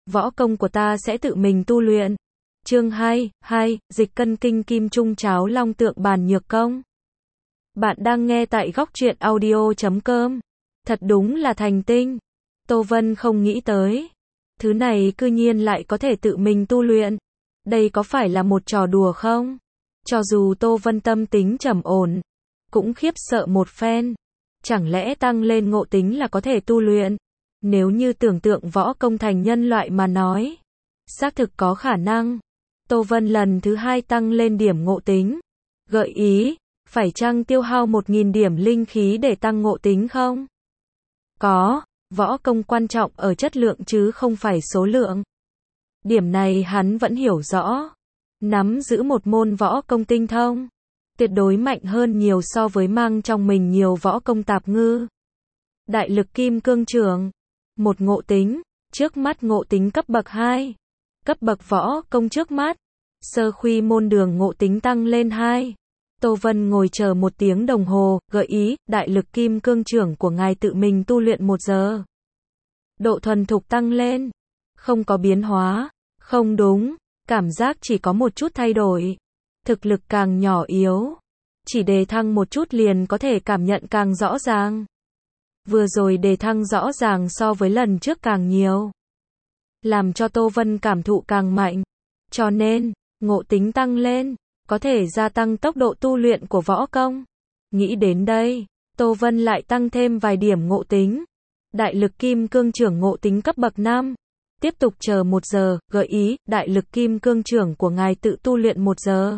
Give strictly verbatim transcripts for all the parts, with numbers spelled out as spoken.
võ công của ta sẽ tự mình tu luyện. Chương hai, hai, dịch cân kinh kim trung cháo long tượng bàn nhược công. Bạn đang nghe tại góc truyện audio chấm com. Thật đúng là thành tinh. Tô Vân không nghĩ tới. Thứ này cư nhiên lại có thể tự mình tu luyện. Đây có phải là một trò đùa không? Cho dù Tô Vân tâm tính trầm ổn, cũng khiếp sợ một phen. Chẳng lẽ tăng lên ngộ tính là có thể tu luyện? Nếu như tưởng tượng võ công thành nhân loại mà nói, xác thực có khả năng. Tô Vân lần thứ hai tăng lên điểm ngộ tính. Gợi ý, phải chăng tiêu hao một nghìn điểm linh khí để tăng ngộ tính không? Có, võ công quan trọng ở chất lượng chứ không phải số lượng. Điểm này hắn vẫn hiểu rõ. Nắm giữ một môn võ công tinh thông, tuyệt đối mạnh hơn nhiều so với mang trong mình nhiều võ công tạp ngư. Đại lực kim cương trường, một ngộ tính, trước mắt ngộ tính cấp bậc hai. Cấp bậc võ công trước mắt, sơ khuy môn đường ngộ tính tăng lên hai. Tô Vân ngồi chờ một tiếng đồng hồ, gợi ý, đại lực kim cương trưởng của ngài tự mình tu luyện một giờ. Độ thuần thục tăng lên, không có biến hóa, không đúng, cảm giác chỉ có một chút thay đổi. Thực lực càng nhỏ yếu, chỉ đề thăng một chút liền có thể cảm nhận càng rõ ràng. Vừa rồi đề thăng rõ ràng so với lần trước càng nhiều, làm cho Tô Vân cảm thụ càng mạnh. Cho nên, ngộ tính tăng lên, có thể gia tăng tốc độ tu luyện của võ công. Nghĩ đến đây, Tô Vân lại tăng thêm vài điểm ngộ tính. Đại lực kim cương trưởng ngộ tính cấp bậc năm. Tiếp tục chờ một giờ, gợi ý, đại lực kim cương trưởng của ngài tự tu luyện một giờ.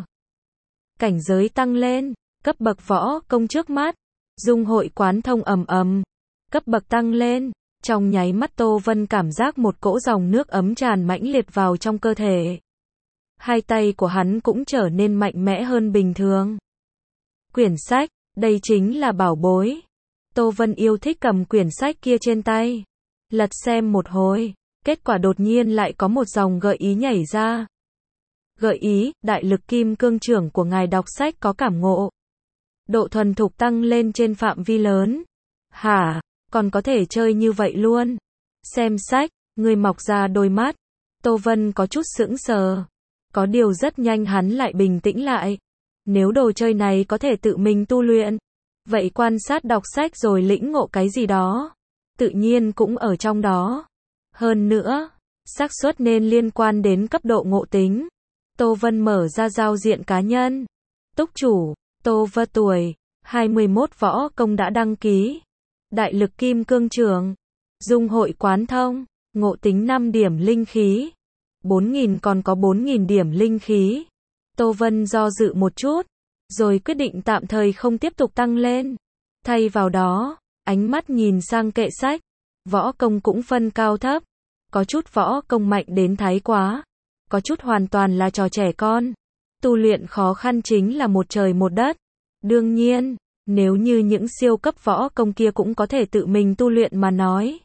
Cảnh giới tăng lên, cấp bậc võ công trước mắt. Dung hội quán thông ầm ầm. Cấp bậc tăng lên, trong nháy mắt Tô Vân cảm giác một cỗ dòng nước ấm tràn mãnh liệt vào trong cơ thể. Hai tay của hắn cũng trở nên mạnh mẽ hơn bình thường. Quyển sách, đây chính là bảo bối. Tô Vân yêu thích cầm quyển sách kia trên tay. Lật xem một hồi, kết quả đột nhiên lại có một dòng gợi ý nhảy ra. Gợi ý, đại lực kim cương trưởng của ngài đọc sách có cảm ngộ. Độ thuần thục tăng lên trên phạm vi lớn. Hả, còn có thể chơi như vậy luôn? Xem sách, người mọc ra đôi mắt. Tô Vân có chút sững sờ. Có điều rất nhanh hắn lại bình tĩnh lại. Nếu đồ chơi này có thể tự mình tu luyện, vậy quan sát đọc sách rồi lĩnh ngộ cái gì đó, tự nhiên cũng ở trong đó. Hơn nữa, xác suất nên liên quan đến cấp độ ngộ tính. Tô Vân mở ra giao diện cá nhân. Túc chủ, Tô Vân tuổi, hai mươi mốt võ công đã đăng ký. Đại lực kim cương trường, dung hội quán thông, ngộ tính năm điểm linh khí. bốn nghìn còn có bốn nghìn điểm linh khí. Tô Vân do dự một chút, rồi quyết định tạm thời không tiếp tục tăng lên. Thay vào đó, ánh mắt nhìn sang kệ sách. Võ công cũng phân cao thấp. Có chút võ công mạnh đến thái quá. Có chút hoàn toàn là trò trẻ con. Tu luyện khó khăn chính là một trời một đất. Đương nhiên, nếu như những siêu cấp võ công kia cũng có thể tự mình tu luyện mà nói,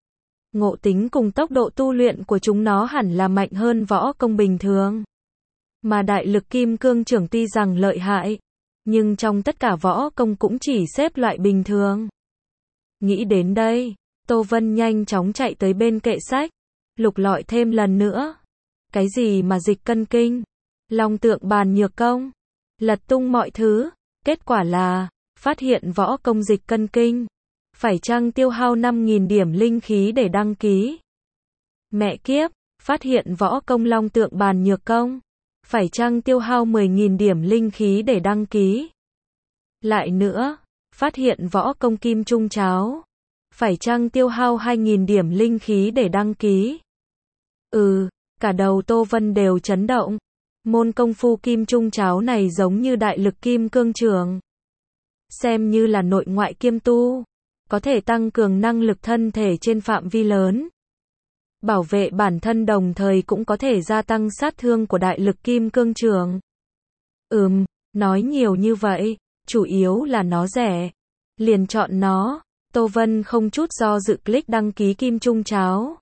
ngộ tính cùng tốc độ tu luyện của chúng nó hẳn là mạnh hơn võ công bình thường. Mà đại lực kim cương trưởng tuy rằng lợi hại, nhưng trong tất cả võ công cũng chỉ xếp loại bình thường. Nghĩ đến đây, Tô Vân nhanh chóng chạy tới bên kệ sách, lục lọi thêm lần nữa. Cái gì mà dịch cân kinh, long tượng bàn nhược công, lật tung mọi thứ, kết quả là, phát hiện võ công dịch cân kinh, phải chăng tiêu hao năm nghìn điểm linh khí để đăng ký. Mẹ kiếp, phát hiện võ công long tượng bàn nhược công, phải chăng tiêu hao mười nghìn điểm linh khí để đăng ký. Lại nữa, phát hiện võ công kim trung cháo, phải chăng tiêu hao hai nghìn điểm linh khí để đăng ký. Ừ, cả đầu Tô Vân đều chấn động. Môn công phu kim trung cháo này giống như đại lực kim cương trường. Xem như là nội ngoại kiêm tu, có thể tăng cường năng lực thân thể trên phạm vi lớn. Bảo vệ bản thân đồng thời cũng có thể gia tăng sát thương của đại lực kim cương trường. Ừm, nói nhiều như vậy, chủ yếu là nó rẻ. Liền chọn nó, Tô Vân không chút do dự click đăng ký kim trung cháo.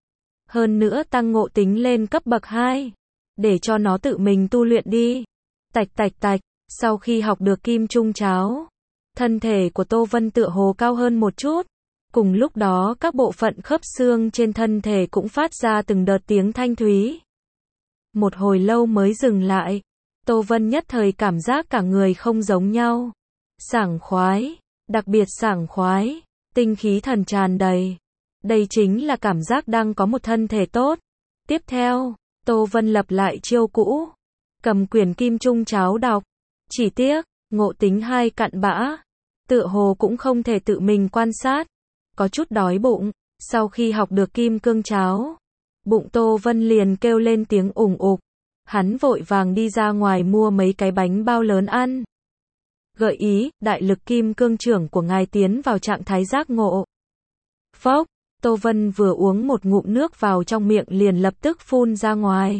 Hơn nữa tăng ngộ tính lên cấp bậc hai, để cho nó tự mình tu luyện đi. Tạch tạch tạch, sau khi học được kim trung cháo, thân thể của Tô Vân tựa hồ cao hơn một chút. Cùng lúc đó các bộ phận khớp xương trên thân thể cũng phát ra từng đợt tiếng thanh thúy. Một hồi lâu mới dừng lại. Tô Vân nhất thời cảm giác cả người không giống nhau. Sảng khoái, đặc biệt sảng khoái, tinh khí thần tràn đầy. Đây chính là cảm giác đang có một thân thể tốt. Tiếp theo, Tô Vân lập lại chiêu cũ. Cầm quyển Kim Trung Cháo đọc. Chỉ tiếc, ngộ tính hai cặn bã. Tựa hồ cũng không thể tự mình quan sát. Có chút đói bụng. Sau khi học được Kim Cương Cháo, bụng Tô Vân liền kêu lên tiếng ủng ục. Hắn vội vàng đi ra ngoài mua mấy cái bánh bao lớn ăn. Gợi ý, đại lực kim cương trưởng của ngài tiến vào trạng thái giác ngộ. Phốc, Tô Vân vừa uống một ngụm nước vào trong miệng liền lập tức phun ra ngoài.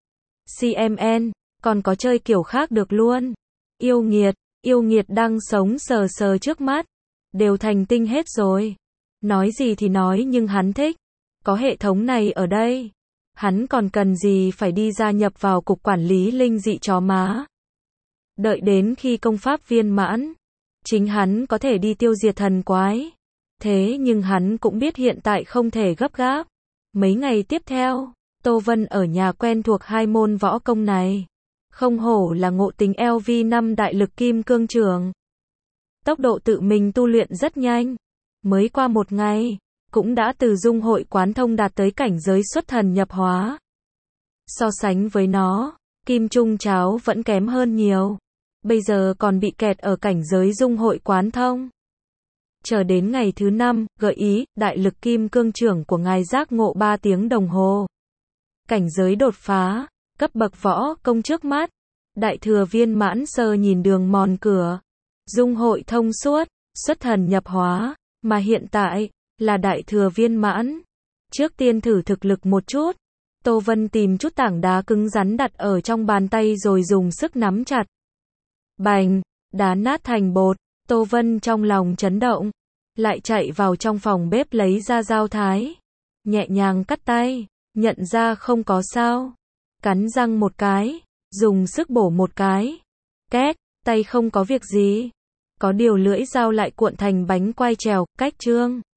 xê em en, còn có chơi kiểu khác được luôn. Yêu nghiệt, yêu nghiệt đang sống sờ sờ trước mắt. Đều thành tinh hết rồi. Nói gì thì nói nhưng hắn thích. Có hệ thống này ở đây. Hắn còn cần gì phải đi gia nhập vào cục quản lý linh dị chó má. Đợi đến khi công pháp viên mãn, chính hắn có thể đi tiêu diệt thần quái. Thế nhưng hắn cũng biết hiện tại không thể gấp gáp. Mấy ngày tiếp theo, Tô Vân ở nhà quen thuộc hai môn võ công này. Không hổ là ngộ tính L V năm đại lực kim cương trường. Tốc độ tự mình tu luyện rất nhanh. Mới qua một ngày, cũng đã từ dung hội quán thông đạt tới cảnh giới xuất thần nhập hóa. So sánh với nó, Kim Trung Cháo vẫn kém hơn nhiều. Bây giờ còn bị kẹt ở cảnh giới dung hội quán thông. Chờ đến ngày thứ năm, gợi ý, đại lực kim cương trưởng của ngài giác ngộ ba tiếng đồng hồ. Cảnh giới đột phá, cấp bậc võ công trước mắt. Đại thừa viên mãn sơ nhìn đường mòn cửa. Dung hội thông suốt, xuất thần nhập hóa, mà hiện tại là đại thừa viên mãn. Trước tiên thử thực lực một chút. Tô Vân tìm chút tảng đá cứng rắn đặt ở trong bàn tay rồi dùng sức nắm chặt. Bành, đá nát thành bột. Tô Vân trong lòng chấn động, lại chạy vào trong phòng bếp lấy ra dao thái, nhẹ nhàng cắt tay, nhận ra không có sao, cắn răng một cái, dùng sức bổ một cái, két, tay không có việc gì. Có điều lưỡi dao lại cuộn thành bánh quai trèo, cách trương.